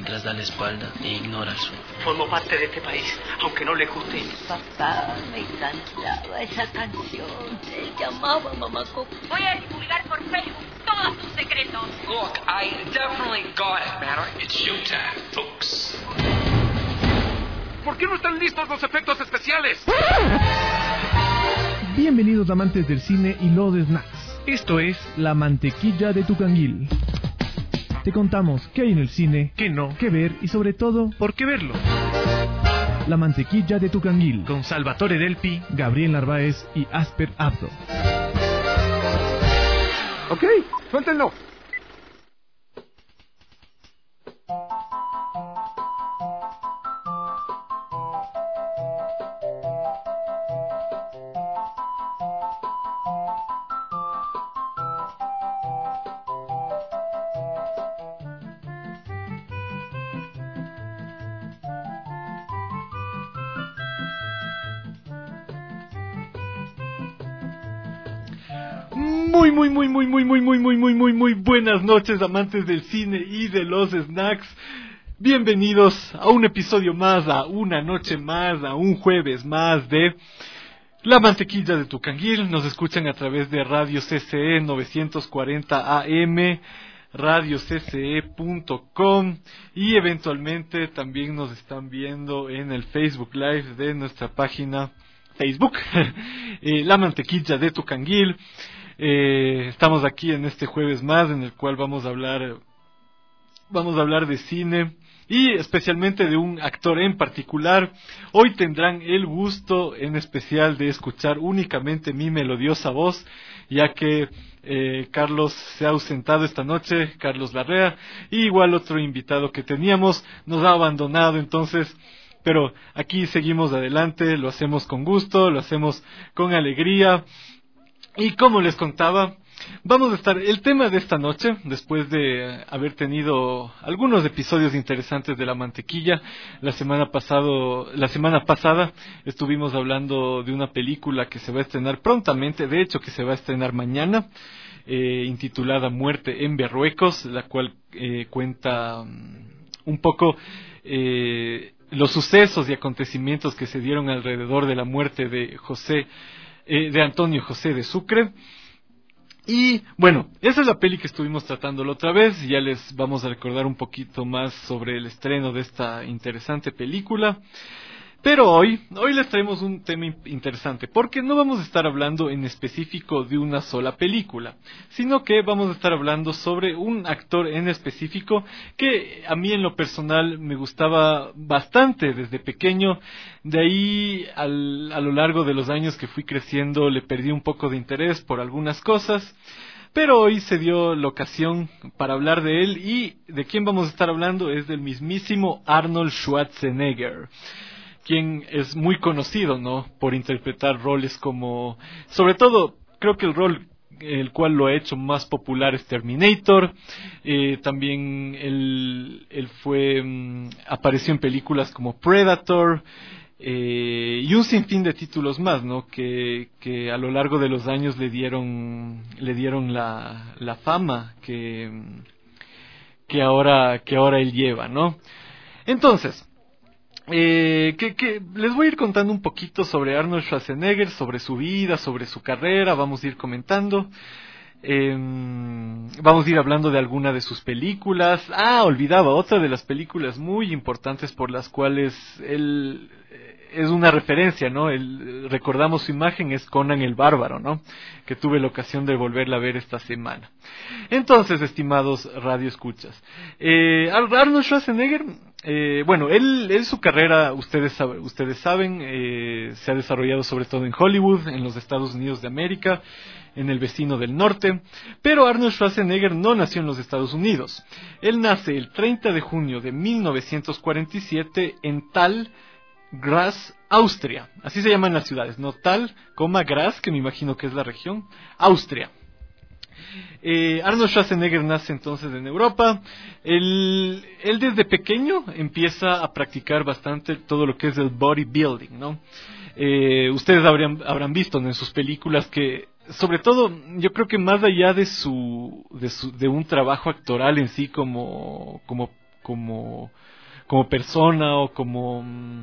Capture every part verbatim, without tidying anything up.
mientras da la espalda e ignora al sur. Formo parte de este país, aunque no le guste. Papá, me encantaba esa canción. Él llamaba Mamá Coco. Voy a divulgar por Facebook todos tus secretos. Look, I definitely got it, man. It's showtime, folks. ¿Por qué no están listos los efectos especiales? Bienvenidos amantes del cine y los snacks. Esto es La Mantequilla de Tucanguil. Te contamos qué hay en el cine, qué no, qué ver y sobre todo, por qué verlo. La Mantequilla de Tucanguil, con Salvatore Delpi, Gabriel Narváez y Asper Abdo. Ok, suéltenlo. Muy, muy, muy, muy, muy, muy, muy, muy, muy, muy, muy buenas noches, amantes del cine y de los snacks. Bienvenidos a un episodio más, a una noche más, a un jueves más de La Mantequilla de Tucanguil. Nos escuchan a través de Radio C C E novecientos cuarenta A M, radio c c e punto com y eventualmente también nos están viendo en el Facebook Live de nuestra página Facebook, eh, La Mantequilla de Tucanguil. Eh, estamos aquí en este jueves más en el cual vamos a hablar vamos a hablar de cine y especialmente de un actor en particular. Hoy tendrán el gusto en especial de escuchar únicamente mi melodiosa voz, ya que eh, Carlos se ha ausentado esta noche, Carlos Larrea, y igual otro invitado que teníamos nos ha abandonado, entonces pero aquí seguimos adelante, lo hacemos con gusto, lo hacemos con alegría. Y como les contaba, vamos a estar, el tema de esta noche, después de haber tenido algunos episodios interesantes de La Mantequilla, la semana pasado, la semana pasada estuvimos hablando de una película que se va a estrenar prontamente, de hecho que se va a estrenar mañana, eh, intitulada Muerte en Berruecos, la cual eh, cuenta um, un poco eh, los sucesos y acontecimientos que se dieron alrededor de la muerte de José Eh, de Antonio José de Sucre. Y bueno, esa es la peli que estuvimos tratando la otra vez. Ya les vamos a recordar un poquito más sobre el estreno de esta interesante película. Pero hoy, hoy les traemos un tema interesante, porque no vamos a estar hablando en específico de una sola película, sino que vamos a estar hablando sobre un actor en específico que a mí en lo personal me gustaba bastante desde pequeño. De ahí al, a lo largo de los años que fui creciendo le perdí un poco de interés por algunas cosas. Pero hoy se dio la ocasión para hablar de él, y de quién vamos a estar hablando es del mismísimo Arnold Schwarzenegger, quien es muy conocido, ¿no?, por interpretar roles como, sobre todo, creo que el rol el cual lo ha hecho más popular es Terminator. Eh, también él, él fue, um, apareció en películas como Predator, eh, y un sinfín de títulos más, ¿no?, que, que a lo largo de los años le dieron, le dieron la, la fama que, que ahora, que ahora él lleva, ¿no? Entonces, Eh, que, que les voy a ir contando un poquito sobre Arnold Schwarzenegger, sobre su vida, sobre su carrera. Vamos a ir comentando, eh, vamos a ir hablando de alguna de sus películas. Ah, olvidaba, otra de las películas muy importantes por las cuales él es una referencia, ¿no? El, recordamos su imagen, es Conan el Bárbaro, ¿no?, que tuve la ocasión de volverla a ver esta semana. Entonces, estimados radioescuchas, eh, Arnold Schwarzenegger, eh, bueno, él, él su carrera, ustedes, saben, ustedes saben, eh, se ha desarrollado sobre todo en Hollywood, en los Estados Unidos de América, en el vecino del norte, pero Arnold Schwarzenegger no nació en los Estados Unidos. Él nace el treinta de junio de mil novecientos cuarenta y siete en Tal, Graz, Austria. Así se llaman las ciudades, no Tal, coma Graz, que me imagino que es la región, Austria. Eh, Arnold Schwarzenegger nace entonces en Europa. Él, él desde pequeño empieza a practicar bastante todo lo que es el bodybuilding, ¿no? Eh, ustedes habrían, habrán visto, ¿no?, en sus películas que, sobre todo, yo creo que más allá de su, de su, de un trabajo actoral en sí como, como como, como persona o como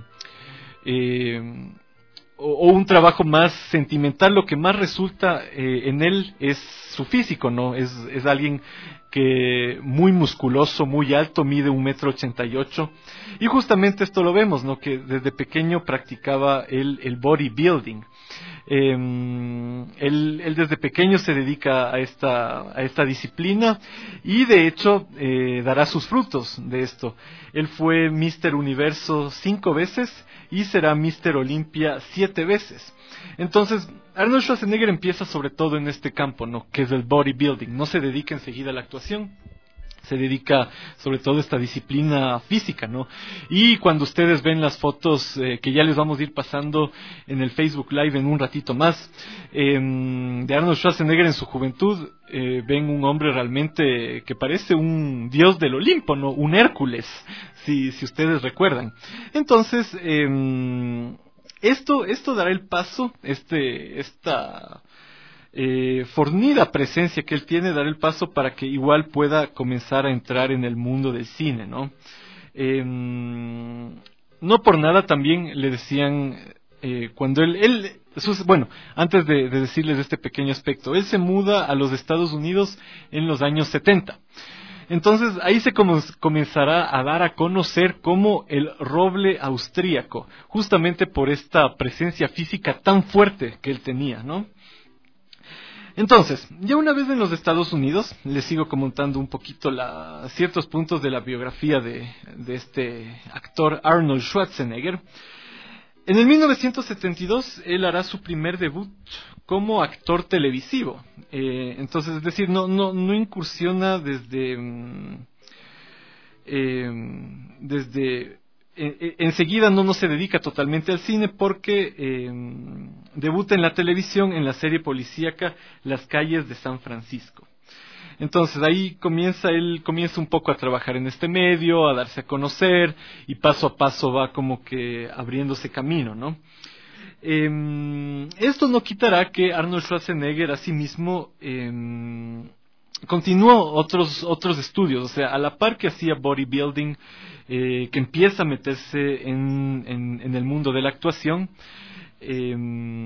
eh, o, o un trabajo más sentimental. Lo que más resulta eh, en él es su físico, ¿no? Es, es alguien que muy musculoso, muy alto, mide un metro ochenta y ocho, y justamente esto lo vemos, ¿no? Que desde pequeño practicaba el, el bodybuilding. Eh, él, él desde pequeño se dedica a esta, a esta disciplina y de hecho eh, dará sus frutos de esto. Él fue míster Universo cinco veces y será míster Olimpia siete veces. Entonces, Arnold Schwarzenegger empieza sobre todo en este campo, ¿no? Que es el bodybuilding. No se dedica enseguida a la actuación, se dedica sobre todo a esta disciplina física, ¿no? Y cuando ustedes ven las fotos eh, que ya les vamos a ir pasando en el Facebook Live en un ratito más, eh, de Arnold Schwarzenegger en su juventud, eh, ven un hombre realmente que parece un dios del Olimpo, ¿no? Un Hércules, si, si ustedes recuerdan. Entonces, eh, esto, esto dará el paso, este, esta... Eh, fornida presencia que él tiene, dar el paso para que igual pueda comenzar a entrar en el mundo del cine, ¿no? Eh, no por nada también le decían, eh, cuando él, él sus, bueno, antes de, de decirles este pequeño aspecto, él se muda a los Estados Unidos en los años setenta. Entonces ahí se com- comenzará a dar a conocer como el roble austríaco, justamente por esta presencia física tan fuerte que él tenía, ¿no? Entonces, ya una vez en los Estados Unidos, les sigo comentando un poquito la, ciertos puntos de la biografía de, de este actor Arnold Schwarzenegger. En el mil novecientos setenta y dos, él hará su primer debut como actor televisivo. Eh, entonces, es decir, no, no, no incursiona desde... Eh, desde... enseguida no, no se dedica totalmente al cine porque eh, debuta en la televisión en la serie policíaca Las calles de San Francisco. Entonces ahí comienza él comienza un poco a trabajar en este medio, a darse a conocer y paso a paso va como que abriéndose camino, ¿no? Eh, esto no quitará que Arnold Schwarzenegger asimismo eh, continuó otros otros estudios, o sea, a la par que hacía bodybuilding, eh, que empieza a meterse en, en, en el mundo de la actuación, eh,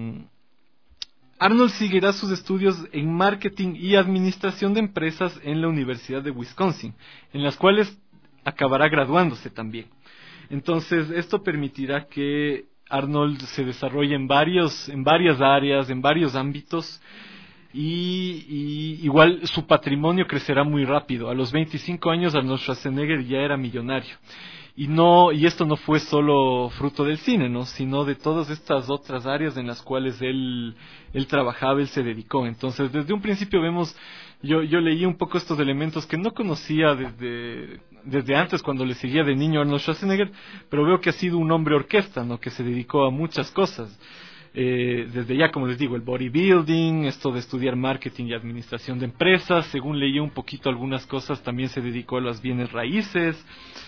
Arnold seguirá sus estudios en marketing y administración de empresas en la Universidad de Wisconsin, en las cuales acabará graduándose también. Entonces, esto permitirá que Arnold se desarrolle en varios, en varias áreas, en varios ámbitos, y, y igual su patrimonio crecerá muy rápido. A los veinticinco años Arnold Schwarzenegger ya era millonario. Y no, y esto no fue solo fruto del cine, ¿no? Sino de todas estas otras áreas en las cuales él, él trabajaba, él se dedicó. Entonces, desde un principio vemos, yo, yo leí un poco estos elementos que no conocía desde, desde antes cuando le seguía de niño a Arnold Schwarzenegger, pero veo que ha sido un hombre orquesta, ¿no? Que se dedicó a muchas cosas. Eh, desde ya, como les digo, el bodybuilding, esto de estudiar marketing y administración de empresas, según leí un poquito algunas cosas, también se dedicó a los bienes raíces.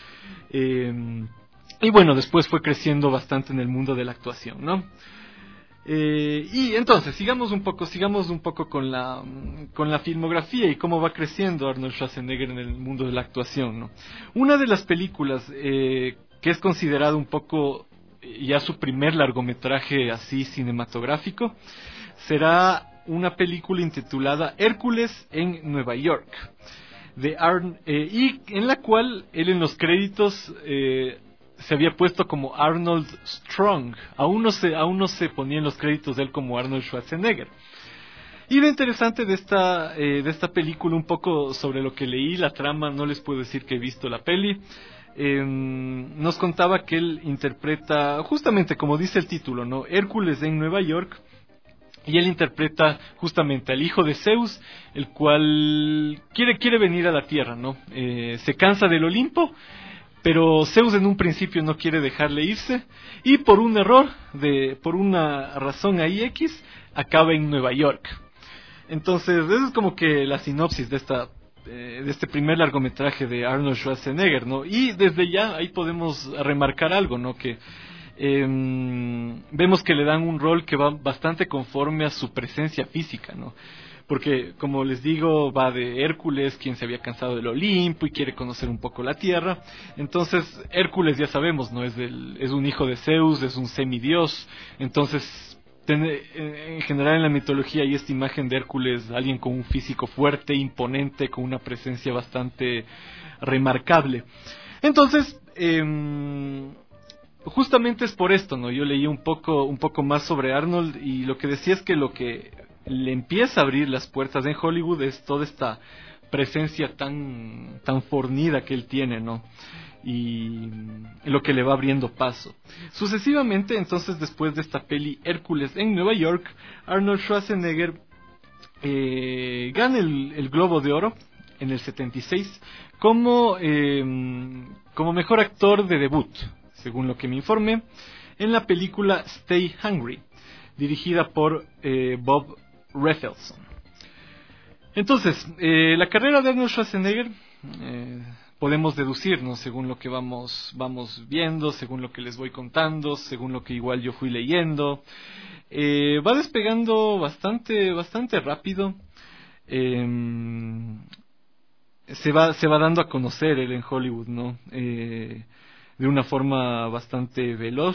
Eh, y bueno, después fue creciendo bastante en el mundo de la actuación, ¿no? Eh, y entonces, sigamos un poco, sigamos un poco con la, con la filmografía y cómo va creciendo Arnold Schwarzenegger en el mundo de la actuación, ¿no? Una de las películas eh, que es considerado un poco ya su primer largometraje así cinematográfico será una película intitulada Hércules en Nueva York, de Arn, eh, y en la cual él en los créditos eh, se había puesto como Arnold Strong. Aún no se, aún no se ponía en los créditos de él como Arnold Schwarzenegger. Y lo interesante de esta, eh, de esta película, un poco sobre lo que leí, la trama, no les puedo decir que he visto la peli, eh, nos contaba que él interpreta, justamente como dice el título, ¿no? Hércules en Nueva York. Y él interpreta justamente al hijo de Zeus, el cual quiere, quiere venir a la tierra, ¿no? Eh, se cansa del Olimpo, pero Zeus en un principio no quiere dejarle irse, y por un error, de, por una razón ahí X, acaba en Nueva York. Entonces, eso es como que la sinopsis de esta eh, de este primer largometraje de Arnold Schwarzenegger, ¿no? Y desde ya ahí podemos remarcar algo, ¿no? Que Eh, vemos que le dan un rol que va bastante conforme a su presencia física, ¿no? porque como les digo, va de Hércules, quien se había cansado del Olimpo y quiere conocer un poco la Tierra. Entonces Hércules, ya sabemos, no es del, es un hijo de Zeus, es un semidios. Entonces ten, en general en la mitología hay esta imagen de Hércules, alguien con un físico fuerte, imponente, con una presencia bastante remarcable. Entonces eh, justamente es por esto, ¿no? Yo leí un poco, un poco más sobre Arnold y lo que decía es que lo que le empieza a abrir las puertas en Hollywood es toda esta presencia tan, tan fornida que él tiene, ¿no? Y lo que le va abriendo paso. Sucesivamente, entonces, después de esta peli Hércules en Nueva York, Arnold Schwarzenegger eh, gana el, el Globo de Oro en el setenta y seis como, eh, como mejor actor de debut, según lo que me informé, en la película Stay Hungry, dirigida por eh, Bob Rafelson. Entonces, eh, la carrera de Arnold Schwarzenegger eh, podemos deducirnos según lo que vamos, vamos viendo, según lo que les voy contando, según lo que igual yo fui leyendo. Eh, va despegando bastante, bastante rápido. Eh, se va, se va dando a conocer él en Hollywood, ¿no? Eh, de una forma bastante veloz.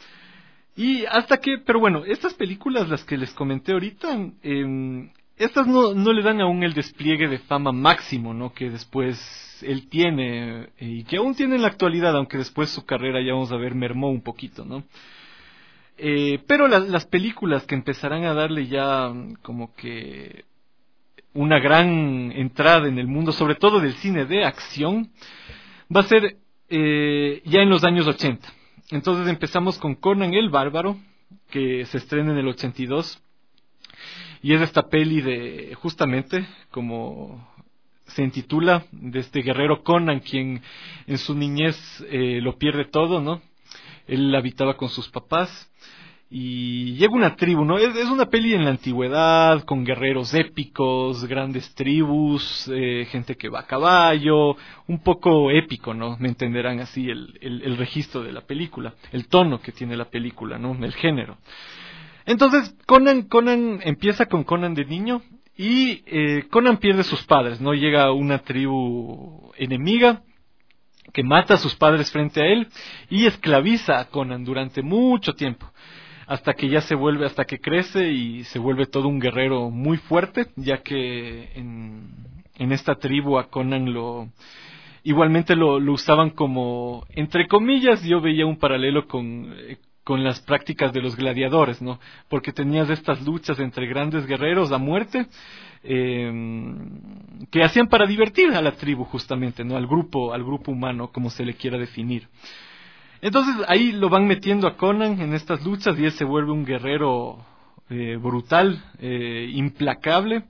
Y hasta que, pero bueno, estas películas, las que les comenté ahorita, eh, estas no, no le dan aún el despliegue de fama máximo, ¿no? Que después él tiene, eh, y que aún tiene en la actualidad, aunque después su carrera, ya vamos a ver, mermó un poquito, ¿no? Eh, pero la, las películas que empezarán a darle ya como que una gran entrada en el mundo, sobre todo del cine de acción, va a ser eh, ya en los años ochenta. Entonces empezamos con Conan el Bárbaro, que se estrena en el ochenta y dos, y es esta peli de, justamente, como se intitula, de este guerrero Conan, quien en su niñez eh, lo pierde todo, ¿no? Él habitaba con sus papás, y llega una tribu, ¿no? Es, es una peli en la antigüedad, con guerreros épicos, grandes tribus, eh, gente que va a caballo, un poco épico, ¿no? Me entenderán así el, el, el registro de la película, el tono que tiene la película, ¿no? El género. Entonces, Conan, Conan empieza con Conan de niño, y eh, Conan pierde sus padres, ¿no? Llega una tribu enemiga, que mata a sus padres frente a él, y esclaviza a Conan durante mucho tiempo. Hasta que ya se vuelve, hasta que crece y se vuelve todo un guerrero muy fuerte, ya que en, en esta tribu a Conan lo, igualmente lo, lo usaban como, entre comillas, yo veía un paralelo con, con las prácticas de los gladiadores, ¿no? Porque tenías estas luchas entre grandes guerreros a muerte, eh, que hacían para divertir a la tribu justamente, ¿no? Al grupo, al grupo humano, como se le quiera definir. Entonces ahí lo van metiendo a Conan en estas luchas y él se vuelve un guerrero eh, brutal, eh, implacable.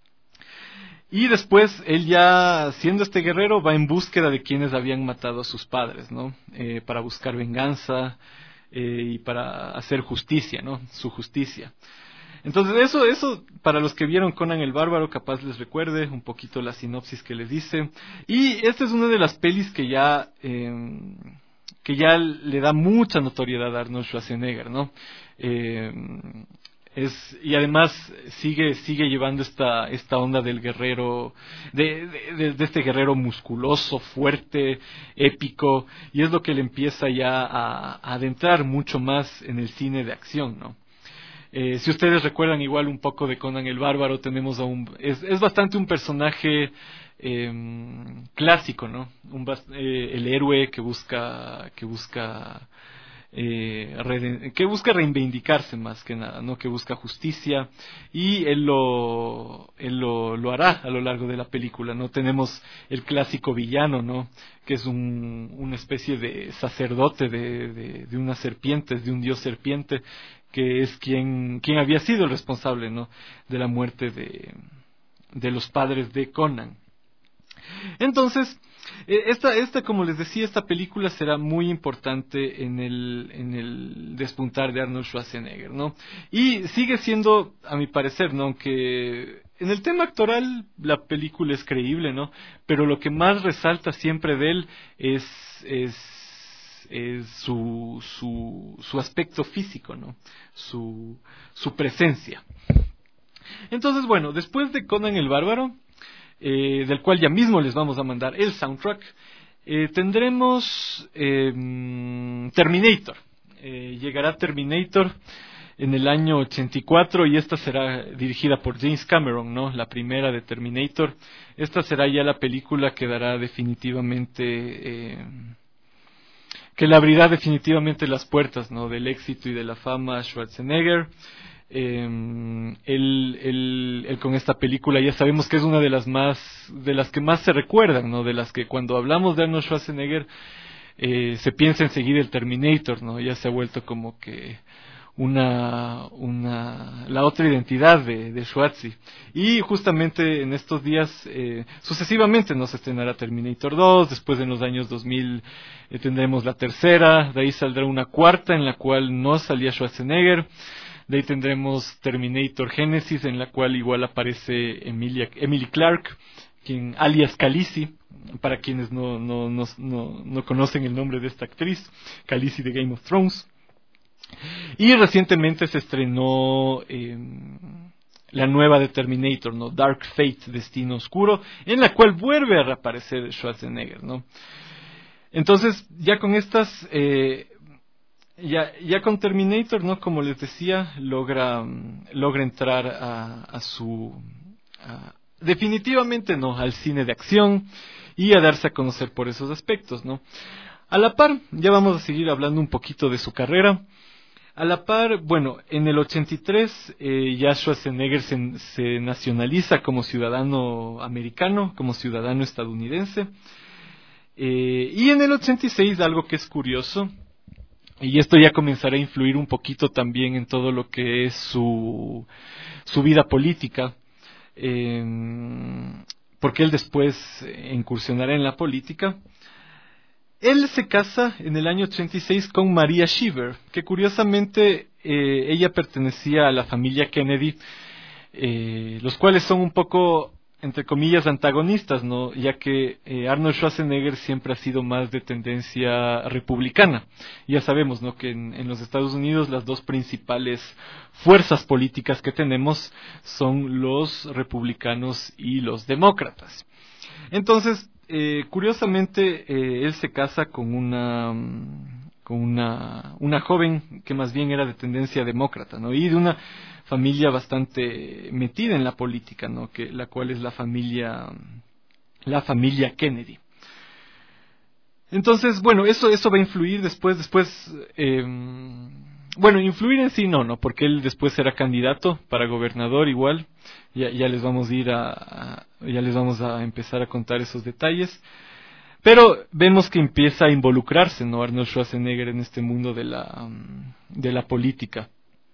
Y después él ya, siendo este guerrero, va en búsqueda de quienes habían matado a sus padres, ¿no? Eh, para buscar venganza eh, y para hacer justicia, ¿no? Su justicia. Entonces eso, eso para los que vieron Conan el Bárbaro, capaz les recuerde un poquito la sinopsis que les dice. Y esta es una de las pelis que ya... Eh, que ya le da mucha notoriedad a Arnold Schwarzenegger, ¿no? Eh, es, y además sigue sigue llevando esta esta onda del guerrero, de, de, de este guerrero musculoso, fuerte, épico, y es lo que le empieza ya a, a adentrar mucho más en el cine de acción, ¿no? Eh, si ustedes recuerdan igual un poco de Conan el Bárbaro, tenemos a un, es, es bastante un personaje eh, clásico, ¿no? Un, eh, el héroe que busca, que busca, eh, reden, que busca reivindicarse más que nada, ¿no? Que busca justicia, y él lo, él lo, lo hará a lo largo de la película, ¿no? Tenemos el clásico villano, ¿no? Que es un, una especie de sacerdote de, de, de unas serpientes, de un dios serpiente, que es quien, quien había sido el responsable, ¿no? De la muerte de, de los padres de Conan. Entonces, esta, esta, como les decía, esta película será muy importante en el, en el despuntar de Arnold Schwarzenegger, ¿no? Y sigue siendo, a mi parecer, ¿no? Aunque en el tema actoral la película es creíble, ¿no? Pero lo que más resalta siempre de él es, es es su, su, su aspecto físico, ¿no? Su, su presencia. Entonces, bueno, después de Conan el Bárbaro, eh, del cual ya mismo les vamos a mandar el soundtrack, eh, tendremos eh, Terminator. Eh, llegará Terminator en el año ochenta y cuatro y esta será dirigida por James Cameron, ¿no? La primera de Terminator. Esta será ya la película que dará definitivamente, eh, que le abrirá definitivamente las puertas, ¿no? Del éxito y de la fama a Schwarzenegger. Eh, él, él, él con esta película ya sabemos que es una de las más, de las que más se recuerdan, ¿no? De las que cuando hablamos de Arnold Schwarzenegger eh, se piensa enseguida el Terminator, ¿no? Ya se ha vuelto como que una, una, la otra identidad de, de Schwarzi. Y justamente en estos días, eh, sucesivamente nos estrenará Terminator dos, después en los años dos mil eh, tendremos la tercera, de ahí saldrá una cuarta en la cual no salía Schwarzenegger. De ahí tendremos Terminator Genesis, en la cual igual aparece Emilia, Emily Clarke, quien, alias Khaleesi, para quienes no, no, no, no, no conocen el nombre de esta actriz, Khaleesi de Game of Thrones. Y recientemente se estrenó eh, la nueva de Terminator, ¿no? Dark Fate, Destino Oscuro, en la cual vuelve a reaparecer Schwarzenegger, ¿no? Entonces, ya con estas... Eh, Ya, ya con Terminator, ¿no? Como les decía, logra, logra entrar a, a su... A, definitivamente, ¿no? Al cine de acción y a darse a conocer por esos aspectos, ¿no? A la par, ya vamos a seguir hablando un poquito de su carrera. A la par, bueno, en el ochenta y tres eh, ya Schwarzenegger se, se nacionaliza como ciudadano americano, como ciudadano estadounidense. Eh, y en el ochenta y seis, algo que es curioso... Y esto ya comenzará a influir un poquito también en todo lo que es su, su vida política, eh, porque él después incursionará en la política. Él se casa en el año ochenta y seis con Maria Shriver, que curiosamente eh, ella pertenecía a la familia Kennedy, eh, los cuales son un poco, entre comillas, antagonistas, ¿no? Ya que eh, Arnold Schwarzenegger siempre ha sido más de tendencia republicana. Ya sabemos, ¿no? Que en, en los Estados Unidos las dos principales fuerzas políticas que tenemos son los republicanos y los demócratas. Entonces, eh, curiosamente, eh, él se casa con una... con una, una joven que más bien era de tendencia demócrata, ¿no? Y de una familia bastante metida en la política, ¿no? Que la cual es la familia la familia Kennedy. Entonces, bueno, eso eso va a influir después después eh, bueno, influir en sí no, no, porque él después será candidato para gobernador igual. Ya ya les vamos a ir a, a ya les vamos a empezar a contar esos detalles. Pero vemos que empieza a involucrarse, ¿no? Arnold Schwarzenegger en este mundo de la de la política.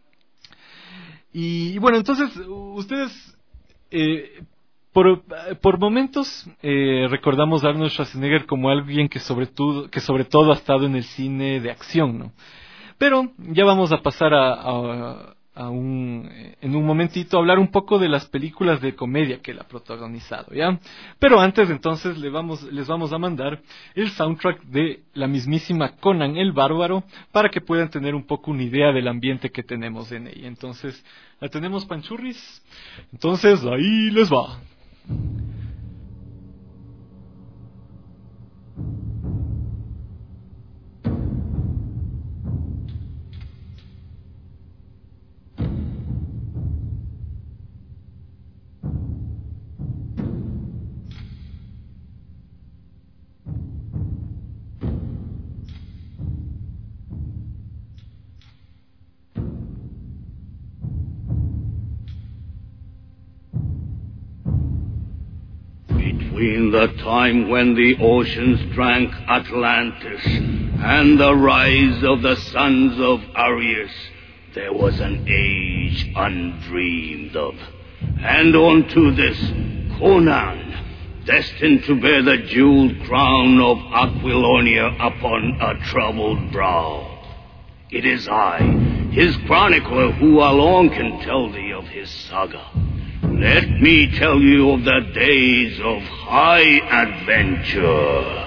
Y, y bueno, entonces ustedes eh, por por momentos eh, recordamos a Arnold Schwarzenegger como alguien que sobre todo que sobre todo ha estado en el cine de acción, ¿no? Pero ya vamos a pasar a, a A un, en un momentito a hablar un poco de las películas de comedia que él ha protagonizado, ¿ya? Pero antes entonces le vamos, les vamos a mandar el soundtrack de la mismísima Conan el Bárbaro para que puedan tener un poco una idea del ambiente que tenemos en ella. Entonces, ¿la tenemos, panchurris? Entonces, ahí les va. Between the time when the oceans drank Atlantis and the rise of the sons of Arius, there was an age undreamed of. And unto this, Conan, destined to bear the jeweled crown of Aquilonia upon a troubled brow. It is I, his chronicler, who alone can tell thee of his saga. Let me tell you of the days of high adventure.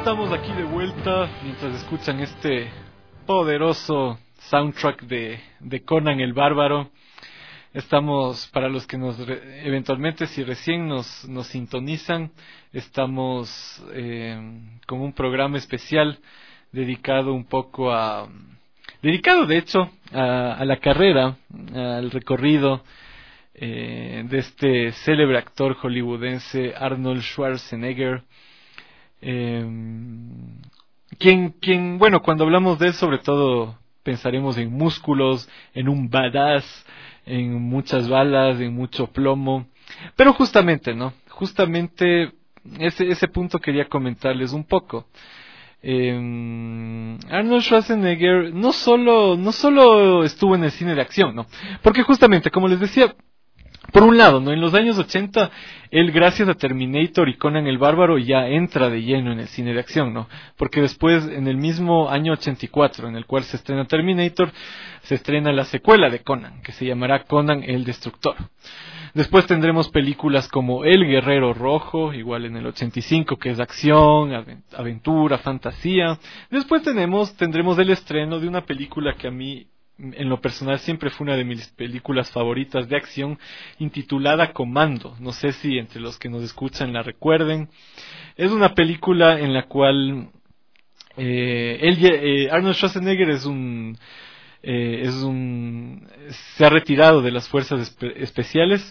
estamos aquí de vuelta mientras escuchan este poderoso soundtrack de, de Conan el Bárbaro. Estamos, para los que nos re, eventualmente si recién nos, nos sintonizan, estamos eh, con un programa especial dedicado un poco a, dedicado de hecho a, a la carrera, al recorrido eh, de este célebre actor hollywoodense Arnold Schwarzenegger. Eh, quien, quien, bueno, cuando hablamos de él, sobre todo pensaremos en músculos, en un badass, en muchas balas, en mucho plomo. Pero justamente, ¿no? Justamente ese, ese punto quería comentarles un poco. Eh, Arnold Schwarzenegger no solo, no solo estuvo en el cine de acción, ¿no? Porque justamente, como les decía, por un lado, ¿no? En los años ochenta, él gracias a Terminator y Conan el Bárbaro ya entra de lleno en el cine de acción, ¿no? Porque después, en el mismo año ochenta y cuatro, en el cual se estrena Terminator, se estrena la secuela de Conan, que se llamará Conan el Destructor. Después tendremos películas como El Guerrero Rojo, igual en el ochenta y cinco, que es acción, aventura, fantasía. Después tenemos, tendremos el estreno de una película que a mí, en lo personal, siempre fue una de mis películas favoritas de acción, intitulada Commando. No sé si entre los que nos escuchan la recuerden. Es una película en la cual eh, él, eh, Arnold Schwarzenegger es un, eh, es un, se ha retirado de las fuerzas espe- especiales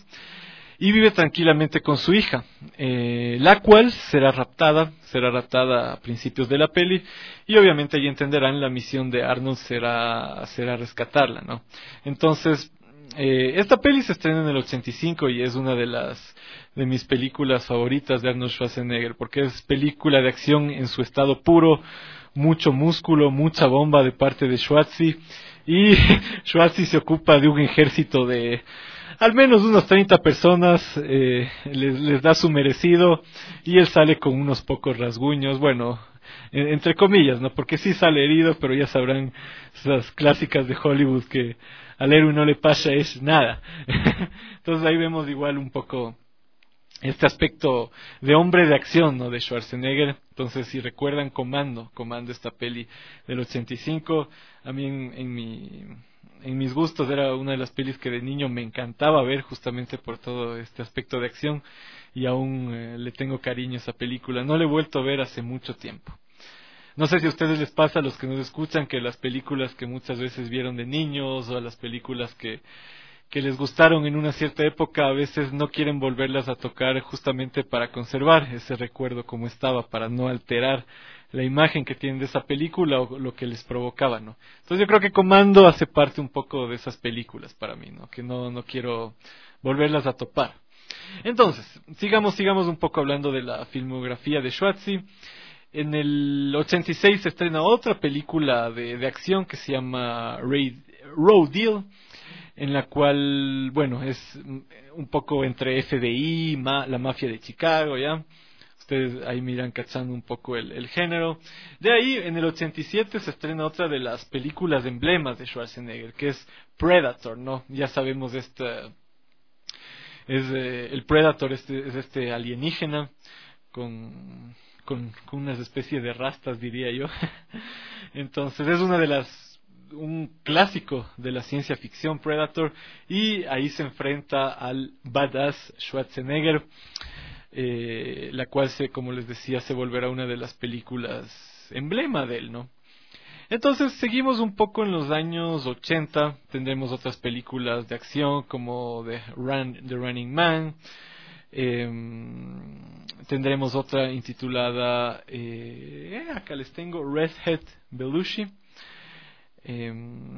y vive tranquilamente con su hija, eh, la cual será raptada, será raptada a principios de la peli, y obviamente ahí entenderán la misión de Arnold será, será rescatarla, ¿no? Entonces, eh, esta peli se estrena en el ochenta y cinco y es una de las, de mis películas favoritas de Arnold Schwarzenegger, porque es película de acción en su estado puro, mucho músculo, mucha bomba de parte de Schwarzi, y Schwarzi se ocupa de un ejército de al menos unos treinta personas, eh, les, les da su merecido, y él sale con unos pocos rasguños, bueno, en, entre comillas, ¿no? Porque sí sale herido, pero ya sabrán esas clásicas de Hollywood que al héroe no le pasa es nada. Entonces ahí vemos igual un poco este aspecto de hombre de acción, ¿no? De Schwarzenegger. Entonces, si recuerdan Commando, Commando, esta peli del ochenta y cinco, a mí en, en mi... en mis gustos era una de las pelis que de niño me encantaba ver, justamente por todo este aspecto de acción, y aún eh, le tengo cariño a esa película. No la he vuelto a ver hace mucho tiempo. No sé si a ustedes les pasa, a los que nos escuchan, que las películas que muchas veces vieron de niños, o las películas que, que les gustaron en una cierta época, a veces no quieren volverlas a tocar justamente para conservar ese recuerdo como estaba, para no alterar la imagen que tienen de esa película o lo que les provocaba, ¿no? Entonces yo creo que Commando hace parte un poco de esas películas para mí, ¿no? Que no, no quiero volverlas a topar. Entonces, sigamos, sigamos un poco hablando de la filmografía de Schwarzi. En el ochenta y seis se estrena otra película de, de acción que se llama Raid, Road Deal, en la cual, bueno, es un poco entre F B I, ma, la mafia de Chicago, ¿ya? Ustedes ahí miran cachando un poco el, el género. De ahí, en el ochenta y siete, se estrena otra de las películas de emblemas de Schwarzenegger, que es Predator, ¿no? Ya sabemos esta... Es, eh, el Predator este, es este alienígena con, con, con unas especies de rastas, diría yo. Entonces, es una de las... un clásico de la ciencia ficción, Predator, y ahí se enfrenta al badass Schwarzenegger, Eh, la cual, se, como les decía, se volverá una de las películas emblema de él, ¿no? Entonces, seguimos un poco en los años ochenta, tendremos otras películas de acción como The, Run, The Running Man, eh, tendremos otra intitulada, eh, acá les tengo, Redhead Belushi, eh,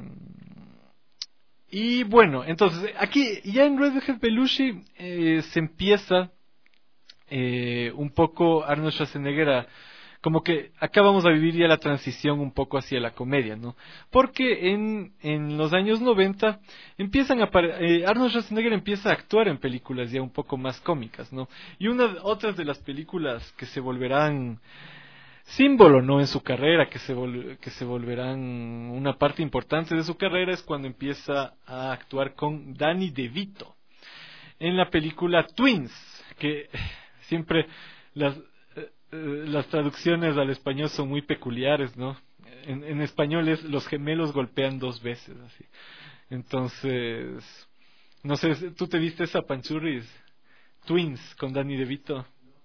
y bueno, entonces, aquí ya en Redhead Belushi eh, se empieza Eh, un poco Arnold Schwarzenegger a, como que acá vamos a vivir ya la transición un poco hacia la comedia, ¿no? Porque en, en los años noventa empiezan a eh, Arnold Schwarzenegger empieza a actuar en películas ya un poco más cómicas, ¿no? Y una otras de las películas que se volverán símbolo, ¿no? En su carrera, que se vol- que se volverán una parte importante de su carrera, es cuando empieza a actuar con Danny DeVito en la película Twins, que siempre las eh, las traducciones al español son muy peculiares, ¿no? En, en español es los gemelos golpean dos veces, así. Entonces, no sé, ¿tú te viste esa Panchurris? Twins con Danny DeVito.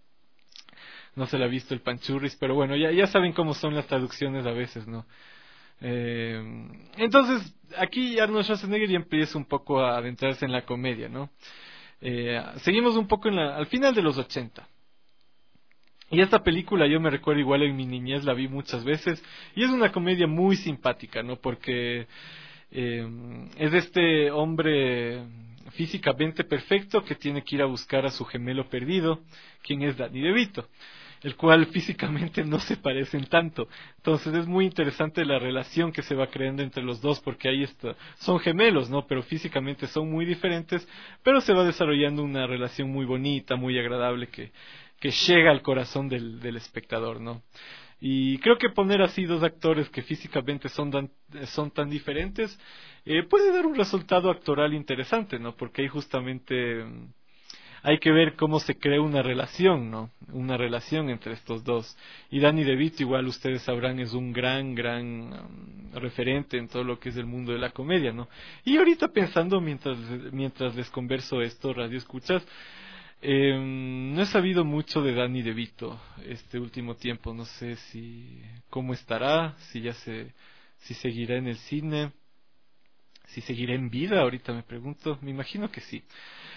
No se la ha visto el Panchurris, pero bueno, ya, ya saben cómo son las traducciones a veces, ¿no? Eh, entonces, aquí Arnold Schwarzenegger ya empieza un poco a adentrarse en la comedia, ¿no? Eh, seguimos un poco en la, al final de los ochenta. Y esta película yo me recuerdo igual en mi niñez, la vi muchas veces, y es una comedia muy simpática, ¿no? Porque eh, es este hombre físicamente perfecto que tiene que ir a buscar a su gemelo perdido, quien es Danny DeVito, el cual físicamente no se parecen tanto. Entonces es muy interesante la relación que se va creando entre los dos, porque ahí está, son gemelos, ¿no? Pero físicamente son muy diferentes, pero se va desarrollando una relación muy bonita, muy agradable, que, que llega al corazón del, del espectador, ¿no? Y creo que poner así dos actores que físicamente son tan, son tan diferentes eh, puede dar un resultado actoral interesante, ¿no? Porque ahí justamente hay que ver cómo se crea una relación, ¿no? Una relación entre estos dos. Y Danny DeVito, igual ustedes sabrán, es un gran, gran um, referente en todo lo que es el mundo de la comedia, ¿no? Y ahorita pensando, mientras, mientras les converso esto, radio escuchas, eh, no he sabido mucho de Danny DeVito este último tiempo. No sé si cómo estará, si ya se, si seguirá en el cine, si seguirá en vida, ahorita me pregunto. Me imagino que sí.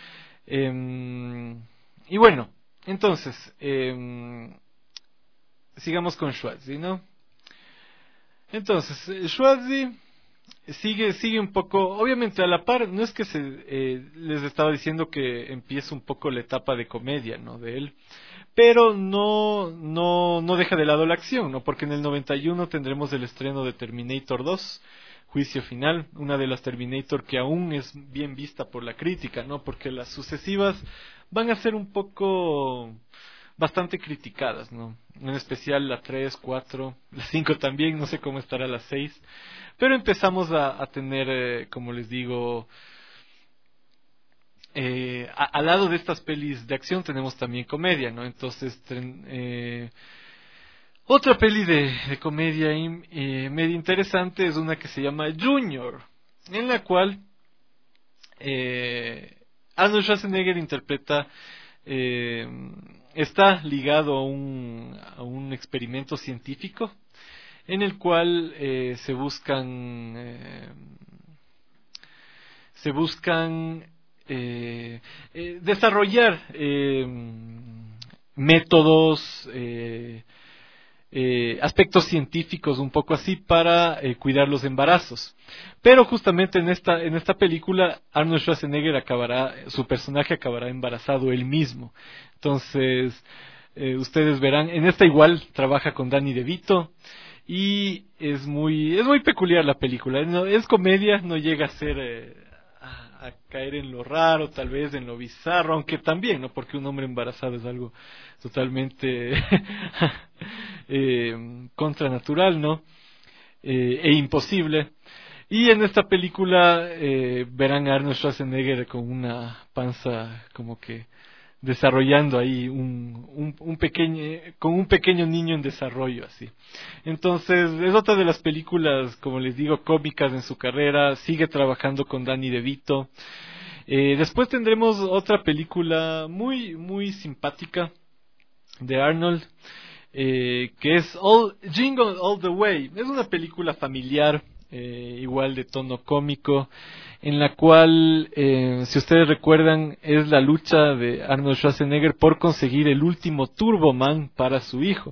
Eh, y bueno, entonces, eh, sigamos con Schwarzenegger, ¿no? Entonces, Schwarzenegger sigue, sigue un poco, obviamente a la par, no es que se, eh, les estaba diciendo que empieza un poco la etapa de comedia, ¿no? De él, pero no, no, no deja de lado la acción, ¿no? Porque en el noventa y uno tendremos el estreno de Terminator dos, Juicio Final, una de las Terminator que aún es bien vista por la crítica, ¿no? Porque las sucesivas van a ser un poco bastante criticadas, ¿no? En especial la tres, cuatro, la cinco también, no sé cómo estará la seis, pero empezamos a, a tener, eh, como les digo, eh, a, al lado de estas pelis de acción tenemos también comedia, ¿no? Entonces, eh, otra peli de, de comedia eh, medio interesante es una que se llama Junior, en la cual eh, Arnold Schwarzenegger interpreta, eh, está ligado a un, a un experimento científico en el cual eh, se buscan eh, se buscan eh, eh, desarrollar eh, métodos, eh, Eh, aspectos científicos un poco así para eh, cuidar los embarazos, pero justamente en esta en esta película Arnold Schwarzenegger acabará, su personaje acabará embarazado él mismo. Entonces eh, ustedes verán, en esta igual trabaja con Danny DeVito y es muy es muy peculiar la película. No, es comedia, no llega a ser eh, a, a caer en lo raro, tal vez en lo bizarro, aunque también, ¿no? Porque un hombre embarazado es algo totalmente eh, contranatural, ¿no? Eh, e imposible. Y en esta película eh, verán a Arnold Schwarzenegger con una panza como que desarrollando ahí un, un, un pequeño, con un pequeño niño en desarrollo, así. Entonces es otra de las películas, como les digo, cómicas en su carrera. Sigue trabajando con Danny DeVito. Eh, después tendremos otra película muy muy simpática de Arnold, eh, que es All, Jingle All the Way. Es una película familiar, eh, igual de tono cómico, en la cual, eh, si ustedes recuerdan, es la lucha de Arnold Schwarzenegger por conseguir el último Turbo Man para su hijo.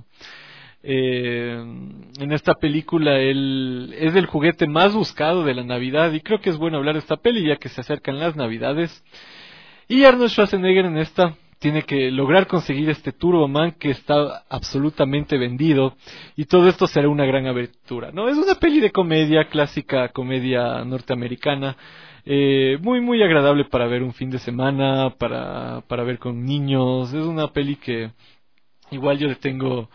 Eh, en esta película él es el juguete más buscado de la Navidad, y creo que es bueno hablar de esta peli ya que se acercan las Navidades. Y Arnold Schwarzenegger en esta tiene que lograr conseguir este Turbo Man que está absolutamente vendido, y todo esto será una gran aventura, ¿no? Es una peli de comedia, clásica comedia norteamericana, eh, muy muy agradable para ver un fin de semana, para, para ver con niños. Es una peli que igual yo le tengo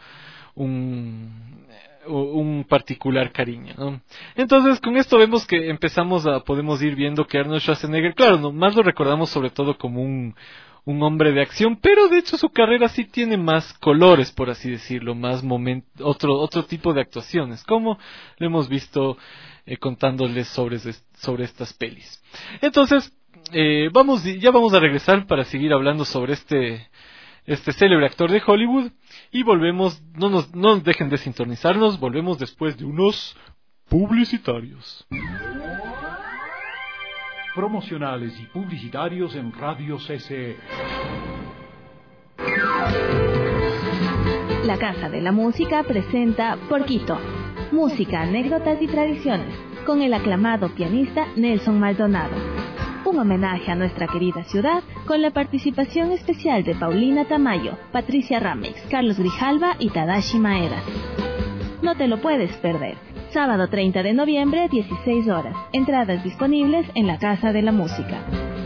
un, un particular cariño, ¿no? Entonces con esto vemos que empezamos a, podemos ir viendo que Arnold Schwarzenegger, claro, ¿no? Más lo recordamos sobre todo como un un hombre de acción, pero de hecho su carrera sí tiene más colores, por así decirlo, más moment- otro otro tipo de actuaciones, como lo hemos visto eh, contándoles sobre, sobre estas pelis. Entonces, eh, vamos ya vamos a regresar para seguir hablando sobre este este célebre actor de Hollywood y volvemos, no nos, no nos dejen de sintonizarnos, volvemos después de unos publicitarios. Promocionales y publicitarios en Radio C C E. La Casa de la Música presenta Porquito, música, anécdotas y tradiciones, con el aclamado pianista Nelson Maldonado. Un homenaje a nuestra querida ciudad con la participación especial de Paulina Tamayo, Patricia Ramex, Carlos Grijalva y Tadashi Maeda. No te lo puedes perder. Sábado treinta de noviembre, dieciséis horas. Entradas disponibles en la Casa de la Música.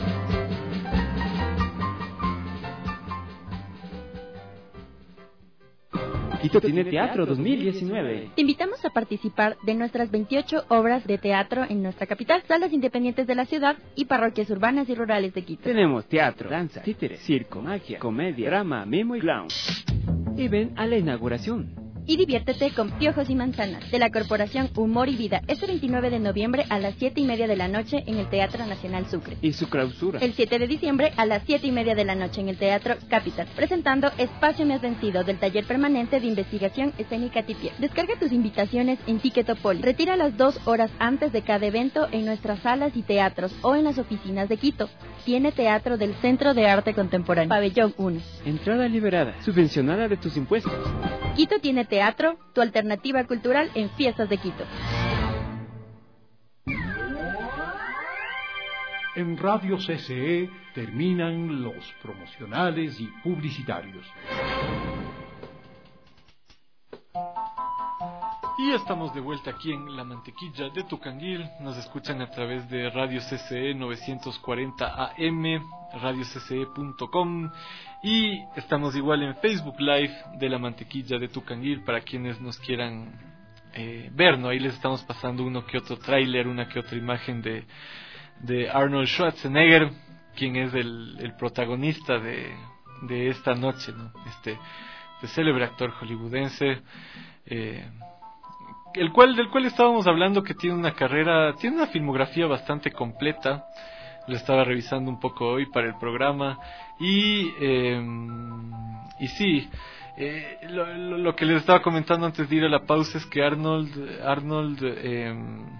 Quito tiene Teatro dos mil diecinueve. Te invitamos a participar de nuestras veintiocho obras de teatro en nuestra capital, salas independientes de la ciudad y parroquias urbanas y rurales de Quito. Tenemos teatro, danza, títeres, circo, magia, comedia, drama, mimo y clown. Y ven a la inauguración. Y diviértete con Piojos y Manzanas, de la Corporación Humor y Vida, este veintinueve de noviembre a las siete y media de la noche en el Teatro Nacional Sucre. Y su clausura. El siete de diciembre a las siete y media de la noche en el Teatro Capital, presentando Espacio Me Has Vencido, del Taller Permanente de Investigación Escénica Tipier. Descarga tus invitaciones en Ticketopoly. Retira las dos horas antes de cada evento en nuestras salas y teatros o en las oficinas de Quito. Tiene teatro del Centro de Arte Contemporáneo, Pabellón uno. Entrada liberada, subvencionada de tus impuestos. Quito tiene teatro, tu alternativa cultural en Fiestas de Quito. En Radio C C E terminan los promocionales y publicitarios. Y estamos de vuelta aquí en La Mantequilla de Tucanguil. Nos escuchan a través de Radio C C E novecientos cuarenta A M, radio c c e punto com, y estamos igual en Facebook Live de La Mantequilla de Tucanguil para quienes nos quieran eh, ver, ¿no? Ahí les estamos pasando uno que otro tráiler, una que otra imagen de, de Arnold Schwarzenegger, quien es el, el protagonista de, de esta noche, ¿no? Este, este célebre actor hollywoodense, eh, el cual del cual estábamos hablando, que tiene una carrera, tiene una filmografía bastante completa. Lo estaba revisando un poco hoy para el programa y eh, y sí, eh, lo, lo, lo que les estaba comentando antes de ir a la pausa es que Arnold Arnold eh,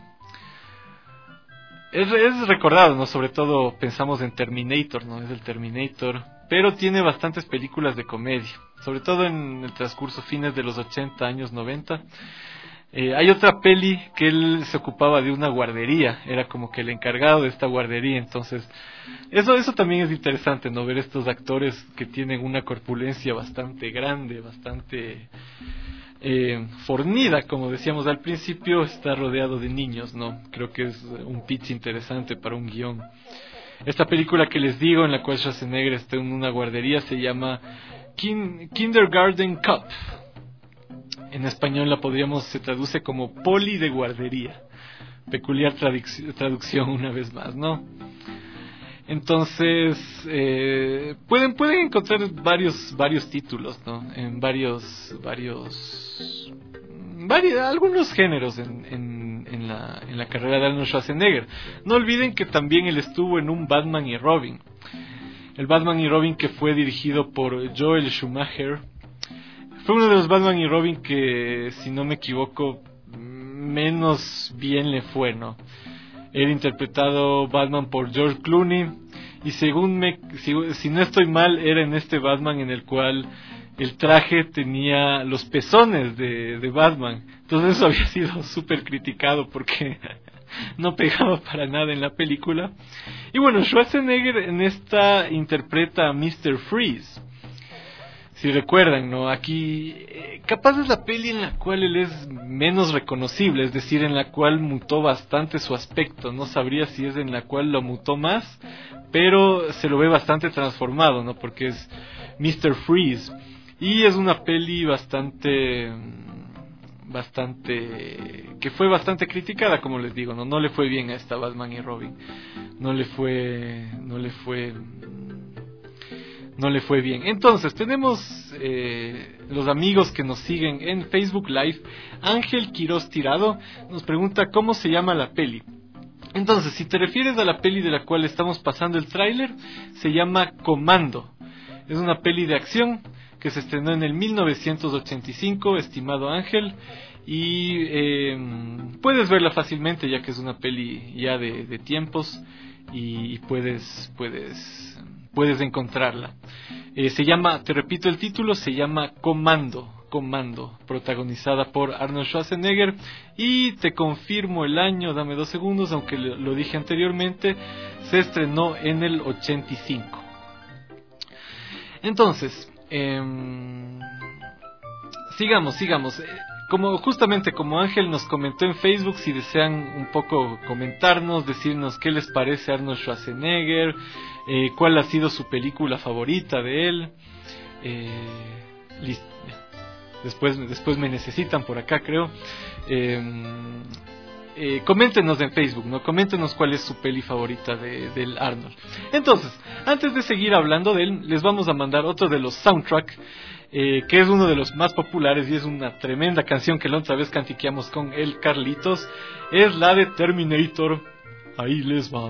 es, es recordado, ¿no? Sobre todo pensamos en Terminator, ¿no? Es el Terminator, pero tiene bastantes películas de comedia, sobre todo en el transcurso fines de los ochenta, años noventa. Eh, hay otra peli que él se ocupaba de una guardería, era como que el encargado de esta guardería, entonces eso eso también es interesante, ¿no? Ver estos actores que tienen una corpulencia bastante grande, bastante eh, fornida, como decíamos al principio, está rodeado de niños, ¿no? Creo que es un pitch interesante para un guión. Esta película que les digo, en la cual Schwarzenegger está en una guardería, se llama Kin- Kindergarten Cop. En español la podríamos, se traduce como poli de guardería. Peculiar traduc- traducción una vez más, ¿no? Entonces, eh, pueden pueden encontrar varios varios títulos, ¿no? En varios varios, varios algunos géneros en, en, en la en la carrera de Arnold Schwarzenegger. No olviden que también él estuvo en un Batman y Robin. El Batman y Robin que fue dirigido por Joel Schumacher. Fue uno de los Batman y Robin que, si no me equivoco, menos bien le fue, ¿no? Era interpretado Batman por George Clooney, y según me, si, si no estoy mal, era en este Batman en el cual el traje tenía los pezones de, de Batman. Entonces eso había sido súper criticado porque no pegaba para nada en la película. Y bueno, Schwarzenegger en esta interpreta a mister Freeze. Si recuerdan, ¿no? Aquí, eh, capaz es la peli en la cual él es menos reconocible, es decir, en la cual mutó bastante su aspecto. No sabría si es en la cual lo mutó más, pero se lo ve bastante transformado, ¿no? Porque es mister Freeze. Y es una peli bastante, bastante, que fue bastante criticada, como les digo, ¿no? No le fue bien a esta Batman y Robin. No le fue, no le fue... no le fue bien. Entonces, tenemos eh, los amigos que nos siguen en Facebook Live. Ángel Quiroz Tirado nos pregunta cómo se llama la peli. Entonces, si te refieres a la peli de la cual estamos pasando el tráiler, se llama Comando. Es una peli de acción que se estrenó en el mil novecientos ochenta y cinco, estimado Ángel, y eh, puedes verla fácilmente ya que es una peli ya de, de tiempos y puedes puedes puedes encontrarla. Eh, se llama, te repito el título, se llama Comando. Comando, protagonizada por Arnold Schwarzenegger, y te confirmo el año, dame dos segundos, aunque lo, lo dije anteriormente, se estrenó en el ochenta y cinco. Entonces, eh, sigamos, sigamos. Como justamente como Ángel nos comentó en Facebook, si desean un poco comentarnos, decirnos qué les parece Arnold Schwarzenegger, eh, cuál ha sido su película favorita de él. Eh, listo. Después, después me necesitan por acá, creo. Eh, eh, coméntenos en Facebook, ¿no? Coméntenos cuál es su peli favorita de, del Arnold. Entonces, antes de seguir hablando de él, les vamos a mandar otro de los soundtracks, eh, que es uno de los más populares y es una tremenda canción que la otra vez cantiqueamos con el Carlitos. Es la de Terminator. Ahí les va.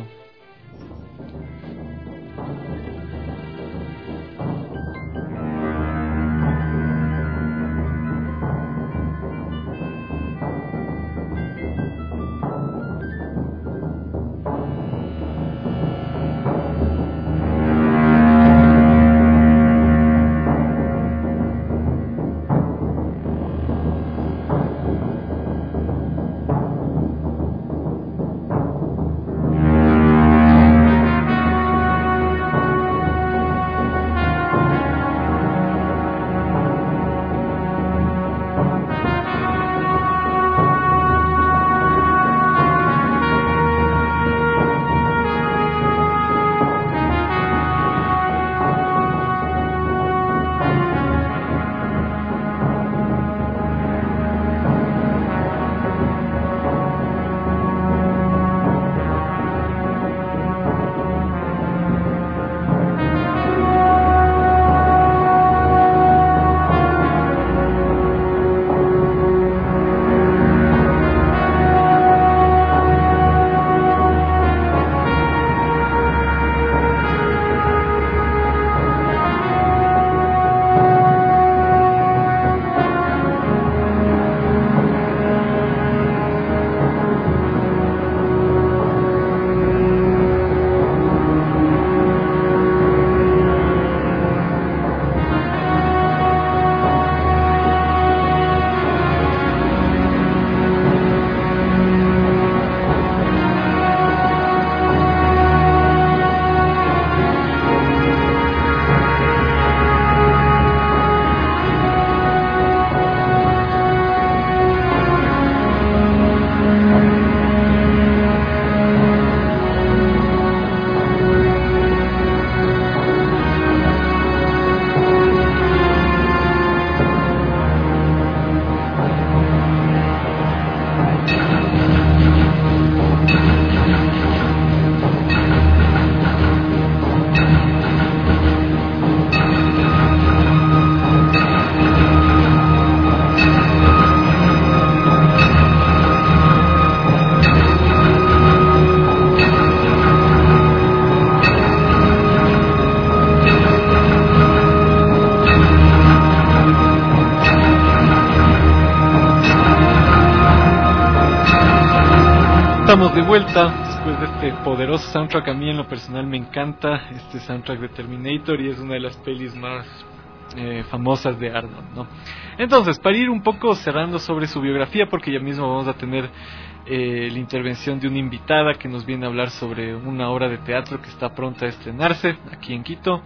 Estamos de vuelta después de este poderoso soundtrack. A mí en lo personal me encanta este soundtrack de Terminator y es una de las pelis más eh, famosas de Arnold, ¿no? Entonces, para ir un poco cerrando sobre su biografía, porque ya mismo vamos a tener eh, la intervención de una invitada que nos viene a hablar sobre una obra de teatro que está pronta a estrenarse aquí en Quito.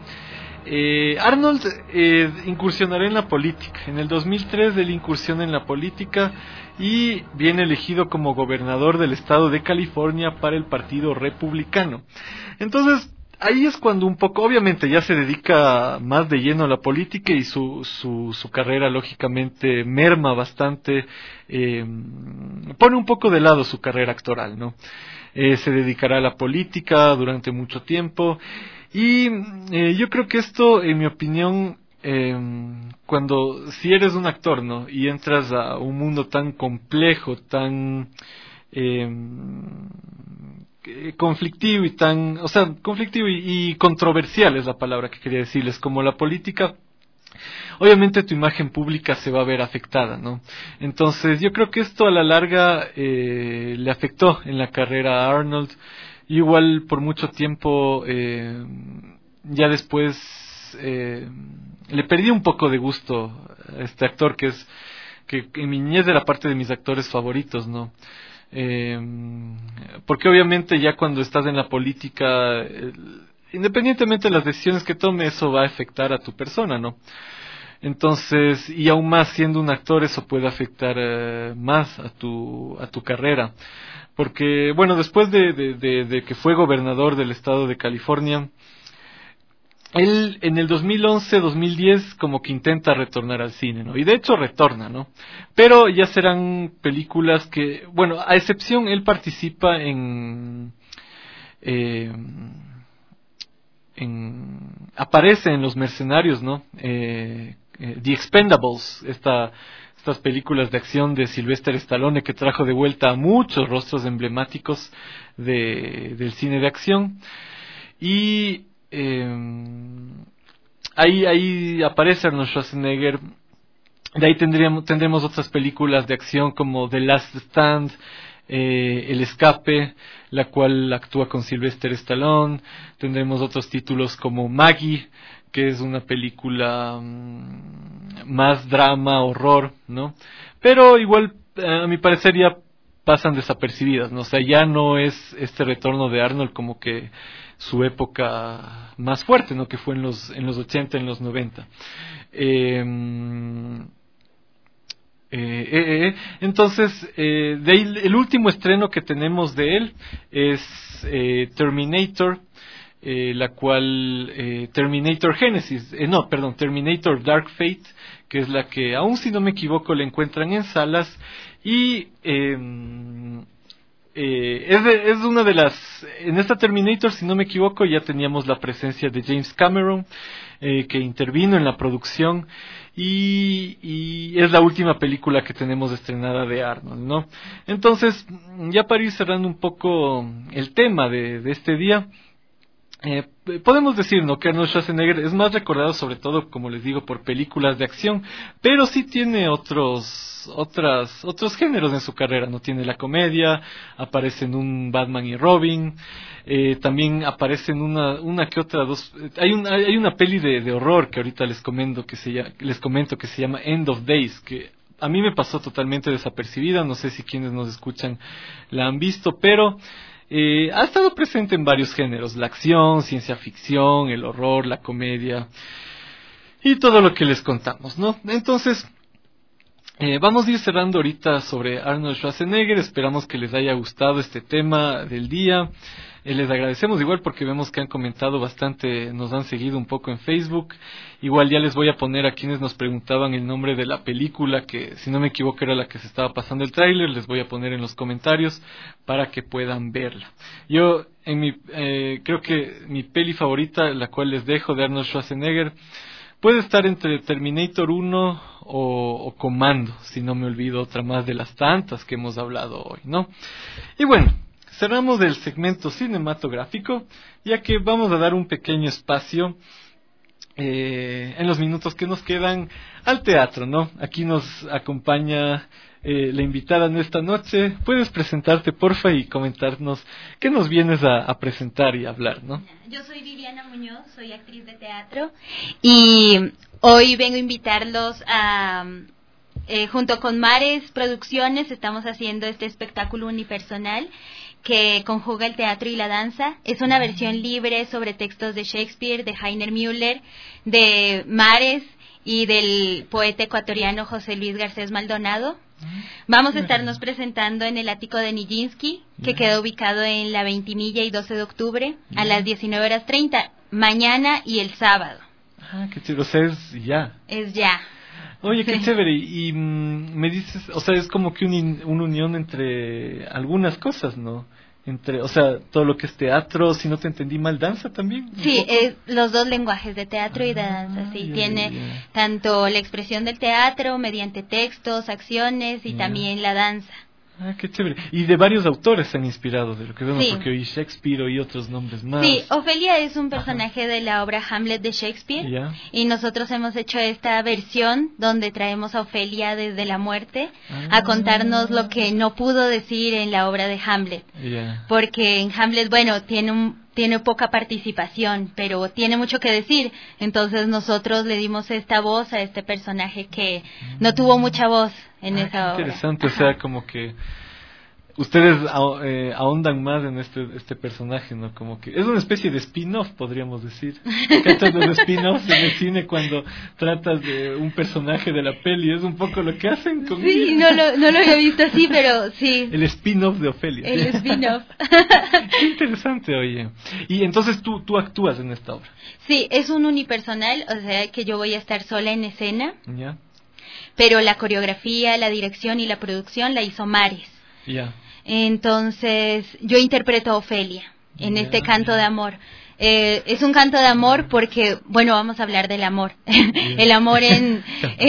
Eh, Arnold eh, incursionará en la política. En el dos mil tres él incursiona en la política y viene elegido como gobernador del estado de California para el Partido Republicano. Entonces, ahí es cuando un poco, obviamente ya se dedica más de lleno a la política y su su, su carrera lógicamente merma bastante, eh, pone un poco de lado su carrera actoral, ¿no? Eh, se dedicará a la política durante mucho tiempo. Y eh, yo creo que esto, en mi opinión, eh, cuando, si eres un actor, ¿no? Y entras a un mundo tan complejo, tan eh, conflictivo y tan, o sea, conflictivo y, y controversial es la palabra que quería decirles, como la política, obviamente tu imagen pública se va a ver afectada, ¿no? Entonces yo creo que esto a la larga eh, le afectó en la carrera a Arnold. Igual por mucho tiempo, eh, ya después eh, le perdí un poco de gusto a este actor que es, que en mi niñez era parte de mis actores favoritos, ¿no? Eh, porque obviamente ya cuando estás en la política, eh, independientemente de las decisiones que tome, eso va a afectar a tu persona, ¿no? Entonces, y aún más siendo un actor, eso puede afectar eh, más a tu a tu carrera, porque bueno, después de, de, de, de que fue gobernador del estado de California, él en el dos mil once, dos mil diez como que intenta retornar al cine, ¿no? Y de hecho retorna, ¿no? Pero ya serán películas que, bueno, a excepción, él participa en eh, en aparece en Los Mercenarios, ¿no? Eh, eh, The Expendables, esta estas películas de acción de Sylvester Stallone que trajo de vuelta a muchos rostros emblemáticos de, del cine de acción. Y eh, ahí ahí aparece Arnold Schwarzenegger. De ahí tendríamos tendremos otras películas de acción como The Last Stand, eh, El Escape, la cual actúa con Sylvester Stallone. Tendremos otros títulos como Maggie, que es una película um, más drama, horror, ¿no? Pero igual, a mi parecer, ya pasan desapercibidas, ¿no? O sea, ya no es este retorno de Arnold como que su época más fuerte, ¿no? Que fue en los en los ochenta, en los noventa. Eh, eh, eh, eh. Entonces, eh, de ahí, el último estreno que tenemos de él es eh, Terminator, eh, la cual eh, Terminator Genesis, eh, no, perdón, Terminator Dark Fate, que es la que, aún si no me equivoco, la encuentran en salas. Y eh, eh, es, de, es una de las, en esta Terminator, si no me equivoco, ya teníamos la presencia de James Cameron, eh, que intervino en la producción. Y, y es la última película que tenemos estrenada de Arnold, ¿no? Entonces, ya para ir cerrando un poco el tema de, de este día, eh, podemos decir, ¿no?, que Arnold Schwarzenegger es más recordado sobre todo, como les digo, por películas de acción, pero sí tiene otros otras otros géneros en su carrera, ¿no? Tiene la comedia, aparece en un Batman y Robin, eh, también aparece en una una que otra dos, hay una hay una peli de, de horror que ahorita les comento que se llama, les comento que se llama End of Days, que a mí me pasó totalmente desapercibida, no sé si quienes nos escuchan la han visto, pero Eh, ha estado presente en varios géneros: la acción, ciencia ficción, el horror, la comedia y todo lo que les contamos, ¿no? Entonces, eh, vamos a ir cerrando ahorita sobre Arnold Schwarzenegger. Esperamos que les haya gustado este tema del día. Eh, les agradecemos igual porque vemos que han comentado bastante, nos han seguido un poco en Facebook. Igual ya les voy a poner a quienes nos preguntaban el nombre de la película, que si no me equivoco era la que se estaba pasando el tráiler, les voy a poner en los comentarios para que puedan verla. Yo, en mi, eh, creo que mi peli favorita, la cual les dejo, de Arnold Schwarzenegger, puede estar entre Terminator uno o, o Commando, si no me olvido otra más de las tantas que hemos hablado hoy, ¿no? Y bueno, cerramos el segmento cinematográfico, ya que vamos a dar un pequeño espacio eh, en los minutos que nos quedan al teatro, ¿no? Aquí nos acompaña eh, la invitada en esta noche. Puedes presentarte, porfa, y comentarnos qué nos vienes a, a presentar y a hablar, ¿no? Yo soy Viviana Muñoz, soy actriz de teatro y hoy vengo a invitarlos a... Eh, junto con Mares Producciones estamos haciendo este espectáculo unipersonal que conjuga el teatro y la danza. Es una versión libre sobre textos de Shakespeare, de Heiner Müller, de Mares y del poeta ecuatoriano José Luis Garcés Maldonado. Vamos a estarnos presentando en el ático de Nijinsky, que queda ubicado en la Ventimilla y doce de octubre, a las diecinueve horas treinta, mañana y el sábado. Ah, qué chido, o sea, es ya. Es ya. Oye, qué chévere. Y mm, me dices, o sea, es como que un, una unión entre algunas cosas, ¿no? entre, o sea, todo lo que es teatro, si no te entendí mal, danza también. Sí, es los dos lenguajes de teatro y de danza, sí, ya, tiene ya. tanto la expresión del teatro mediante textos, acciones y Ya. también la danza. Ah, qué chévere. Y de varios autores se han inspirado, de lo que vemos, Sí. porque oí Shakespeare y otros nombres más. Sí, Ofelia es un personaje de la obra Hamlet de Shakespeare. Ya. Y nosotros hemos hecho esta versión donde traemos a Ofelia desde la muerte Ah. a contarnos lo que no pudo decir en la obra de Hamlet. Ya. Porque en Hamlet, bueno, tiene un tiene poca participación, pero tiene mucho que decir. Entonces nosotros le dimos esta voz a este personaje que no tuvo mucha voz en Ah, esa qué obra. interesante, Ajá. o sea, como que ustedes ah, eh, ahondan más en este este personaje, ¿no? Como que es una especie de spin-off, podríamos decir. ¿Cachas los spin-offs en el cine cuando tratas de un personaje de la peli? Es un poco lo que hacen con Sí, no lo, no lo había visto así, pero sí. el spin-off de Ofelia. El spin-off. Qué interesante, oye. Y entonces tú tú actúas en esta obra. Sí, es un unipersonal, o sea que yo voy a estar sola en escena, ¿Ya? pero la coreografía, la dirección y la producción la hizo Mares. Ya. Entonces, yo interpreto a Ofelia en Ya. este canto de amor. Eh, es un canto de amor porque, bueno, vamos a hablar del amor. El amor en,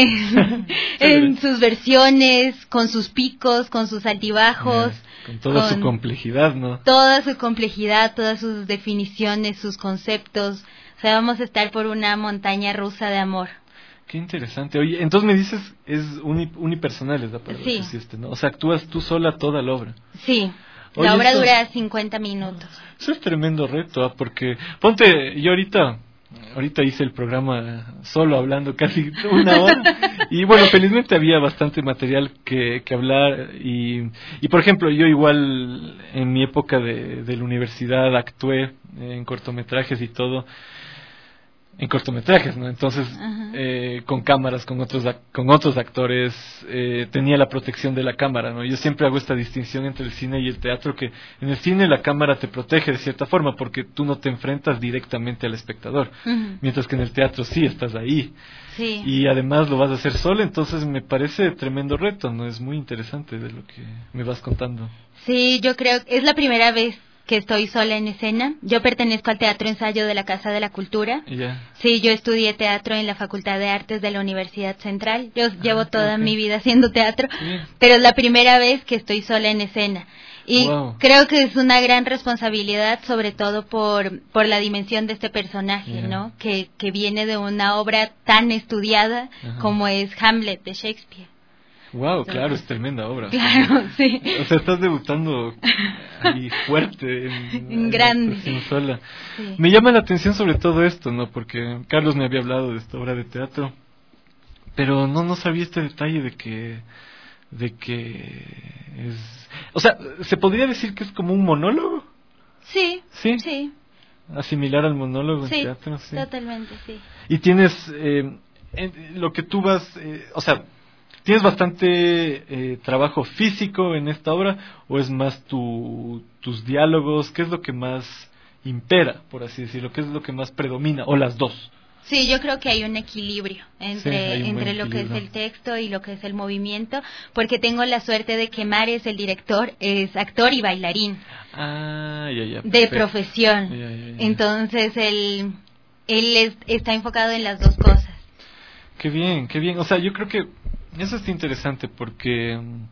en, en sus versiones, con sus picos, con sus altibajos. Ya. Con toda con su complejidad, ¿no? Toda su complejidad, todas sus definiciones, sus conceptos. O sea, vamos a estar por una montaña rusa de amor. Qué interesante. Oye, entonces me dices, es uni, unipersonal es la palabra Sí. que hiciste, ¿no? O sea, actúas tú sola toda la obra. Sí, Oye, la obra esto- dura cincuenta minutos. Eso es tremendo reto, ¿ah? Porque, ponte, yo ahorita, ahorita hice el programa solo hablando casi una hora, y bueno, felizmente había bastante material que, que hablar, y, y por ejemplo, yo igual en mi época de, de la universidad actué en cortometrajes y todo, en cortometrajes, ¿no? Entonces, eh, con cámaras, con otros ac- con otros actores, eh, tenía la protección de la cámara, ¿no? Yo siempre hago esta distinción entre el cine y el teatro, que en el cine la cámara te protege de cierta forma, porque tú no te enfrentas directamente al espectador, Ujú. mientras que en el teatro sí estás ahí, Sí. y además lo vas a hacer solo, entonces me parece tremendo reto, ¿no? Es muy interesante de lo que me vas contando. Sí, yo creo que es la primera vez que estoy sola en escena. Yo pertenezco al Teatro Ensayo de la Casa de la Cultura. Ya. Sí, yo estudié teatro en la Facultad de Artes de la Universidad Central. Yo llevo Ah, toda ok. mi vida haciendo teatro, Bien. pero es la primera vez que estoy sola en escena. Y Wow. creo que es una gran responsabilidad, sobre todo por, por la dimensión de este personaje, Yeah. ¿no? Que, que viene de una obra tan estudiada Ajá. como es Hamlet de Shakespeare. Wow, claro, es tremenda obra. Claro, sí. O sea, estás debutando ahí fuerte, en, En grande. la actuación sola. Sí. Me llama la atención sobre todo esto, ¿no? Porque Carlos me había hablado de esta obra de teatro, pero no no sabía este detalle de que de que es, o sea, se podría decir que es como un monólogo, Sí, ¿sí? sí, Asimilar al monólogo sí, en teatro, sí. totalmente, sí. Y tienes eh, en- lo que tú vas, eh, o sea, ¿tienes bastante eh, trabajo físico en esta obra o es más tu, tus diálogos? ¿Qué es lo que más impera, por así decirlo? ¿Qué es lo que más predomina? ¿O las dos? Sí, yo creo que hay un equilibrio Sí, entre, hay un entre buen lo que es equilibrio. el texto y lo que es el movimiento, porque tengo la suerte de que Mares, el director, es actor y bailarín Ah, ya, ya. de perfecto. profesión. Ya, ya, ya. Entonces, él, él es- está enfocado en las dos cosas. Qué bien, qué bien. O sea, yo creo que eso está interesante porque mm,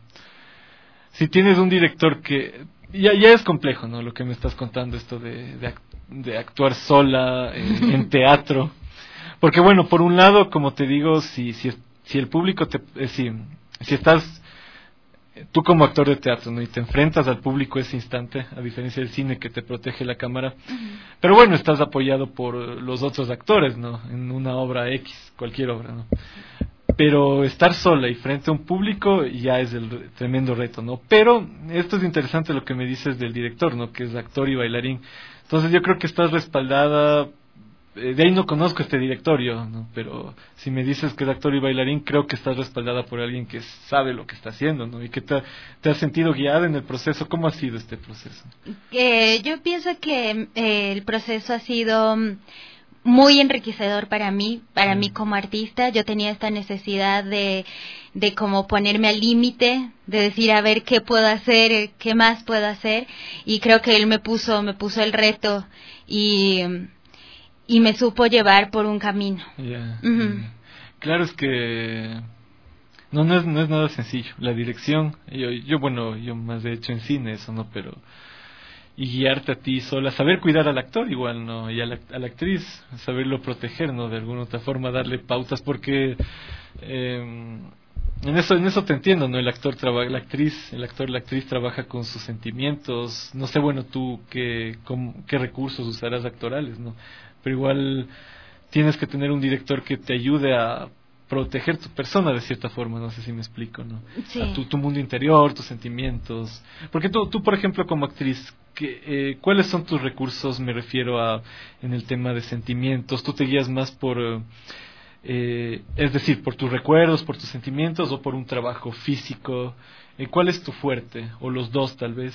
si tienes un director que... Ya, ya es complejo, ¿no? Lo que me estás contando, esto de, de, ac- de actuar sola en, en teatro. Porque bueno, por un lado, como te digo, si si, si el público te... eh, si, si estás... eh, Tú como actor de teatro, ¿no? Y te enfrentas al público ese instante, a diferencia del cine que te protege la cámara. Pero bueno, estás apoyado por los otros actores, ¿no? En una obra X, cualquier obra, ¿no? Pero estar sola y frente a un público ya es el re- tremendo reto, ¿no? Pero esto es interesante lo que me dices del director, ¿no? Que es actor y bailarín. Entonces yo creo que estás respaldada... eh, de ahí no conozco este director yo, ¿no? Pero si me dices que es actor y bailarín, creo que estás respaldada por alguien que sabe lo que está haciendo, ¿no? Y que te, te has sentido guiada en el proceso. ¿Cómo ha sido este proceso? Eh, yo pienso que eh, el proceso ha sido mm, muy enriquecedor para mí, para mí como artista. Yo tenía esta necesidad de, de como ponerme al límite, de decir a ver qué puedo hacer, qué más puedo hacer, y creo que él me puso, me puso el reto y, y me supo llevar por un camino. Yeah. Uh-huh. Claro, es que no, no es, no es nada sencillo. La dirección, yo, yo bueno, yo más de hecho en cine eso, ¿no? Pero y guiarte a ti sola, saber cuidar al actor igual, ¿no? Y a la, a la actriz, saberlo proteger, ¿no? De alguna otra forma, darle pautas, porque eh, en eso en eso te entiendo, ¿no? El actor trabaja, la actriz, el actor, la actriz trabaja con sus sentimientos, no sé, bueno, tú qué, cómo, qué recursos usarás actorales, ¿no? Pero igual tienes que tener un director que te ayude a proteger tu persona de cierta forma, no sé si me explico, ¿no? Sí. A tu, tu mundo interior, tus sentimientos. Porque tú, tú por ejemplo, como actriz, que, eh, ¿cuáles son tus recursos? Me refiero a en el tema de sentimientos. ¿Tú te guías más por, eh, es decir, por tus recuerdos, por tus sentimientos o por un trabajo físico? Eh, ¿Cuál es tu fuerte? O los dos, tal vez.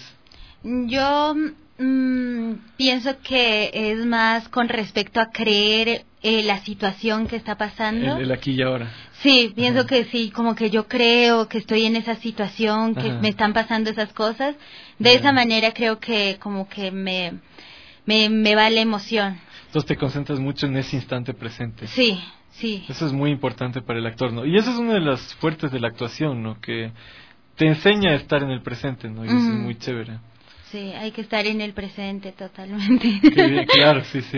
Yo mmm, pienso que es más con respecto a creer eh, la situación que está pasando. El, el aquí y ahora. Sí, pienso Ajá. que sí, como que yo creo que estoy en esa situación, que Ajá. me están pasando esas cosas. De Ajá. esa manera creo que como que me, me, me va la emoción. Entonces te concentras mucho en ese instante presente. Sí, sí. Eso es muy importante para el actor, ¿no? Y eso es una de las fuertes de la actuación, ¿no? Que te enseña a estar en el presente, ¿no? Y uh-huh. eso es muy chévere. Sí, hay que estar en el presente totalmente. Sí, claro, sí, sí.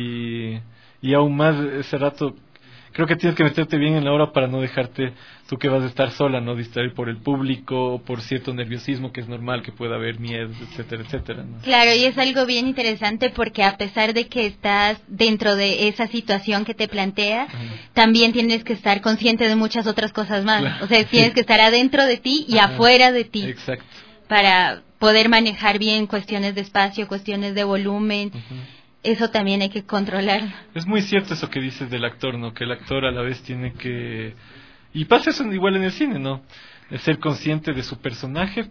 Y, y aún más ese rato, creo que tienes que meterte bien en la hora para no dejarte, tú que vas a estar sola, no distraer por el público, o por cierto nerviosismo que es normal, que pueda haber miedos, etcétera, etcétera, ¿no? Claro, y es algo bien interesante porque a pesar de que estás dentro de esa situación que te plantea, Ajá. también tienes que estar consciente de muchas otras cosas más. Claro. O sea, tienes sí. que estar adentro de ti y Ajá. afuera de ti. Exacto. Para poder manejar bien cuestiones de espacio, cuestiones de volumen. Uh-huh. Eso también hay que controlar. Es muy cierto eso que dices del actor, ¿no? Que el actor a la vez tiene que... Y pasa eso igual en el cine, ¿no? De ser consciente de su personaje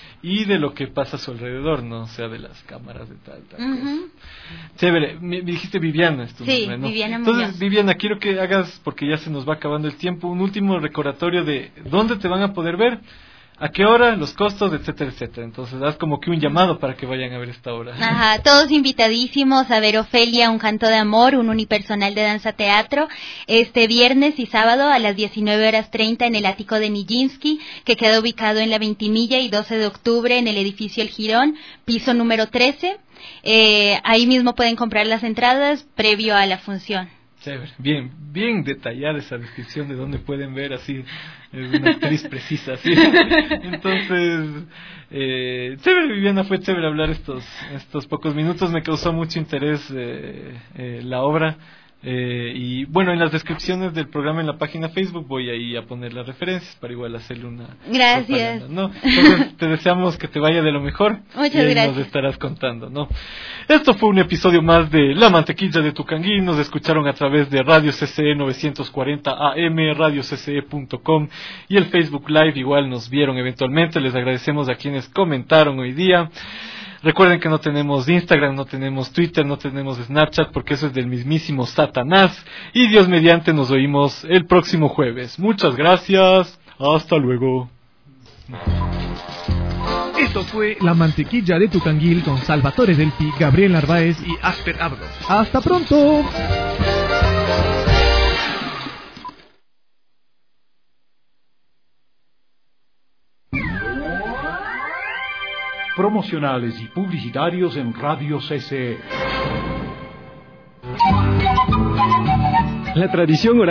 y de lo que pasa a su alrededor, ¿no? O sea, de las cámaras, de tal, tal uh-huh. cosa. Chévere. Me dijiste Viviana. Es tu sí, nombre, ¿no? Viviana Muñoz. Entonces, Viviana, quiero que hagas, porque ya se nos va acabando el tiempo, un último recordatorio de dónde te van a poder ver, a qué hora, los costos, etcétera, etcétera. Entonces, haz como que un llamado para que vayan a ver esta obra. Ajá, todos invitadísimos a ver Ofelia, un canto de amor, un unipersonal de danza teatro, este viernes y sábado a las diecinueve horas treinta en el ático de Nijinsky, que queda ubicado en la Ventimilla, y doce de octubre en el edificio El Jirón, piso número trece. Eh, ahí mismo pueden comprar las entradas previo a la función. Chévere, bien, bien detallada esa descripción de dónde pueden ver, así, es una actriz precisa, ¿sí? Entonces, eh, chévere, Viviana, fue chévere hablar estos estos pocos minutos, me causó mucho interés eh, eh, la obra. Eh, y bueno, en las descripciones del programa en la página Facebook voy ahí a poner las referencias para igual hacerle una gracias, ¿no? Entonces te deseamos que te vaya de lo mejor. Muchas y ahí gracias. Nos estarás contando, ¿no? Esto fue un episodio más de La Mantequilla de Tucanguín. Nos escucharon a través de Radio C C E novecientos cuarenta A M, radio c c e punto com y el Facebook Live. Igual nos vieron eventualmente. Les agradecemos a quienes comentaron hoy día. Recuerden que no tenemos Instagram, no tenemos Twitter, no tenemos Snapchat, porque eso es del mismísimo Satanás. Y Dios mediante nos oímos el próximo jueves. Muchas gracias. Hasta luego. Esto fue La Mantequilla de Tucanguil con Salvatore Delpi, Gabriel Narváez y Asper Abdo. ¡Hasta pronto! Promocionales y publicitarios en Radio C C E. La tradición oral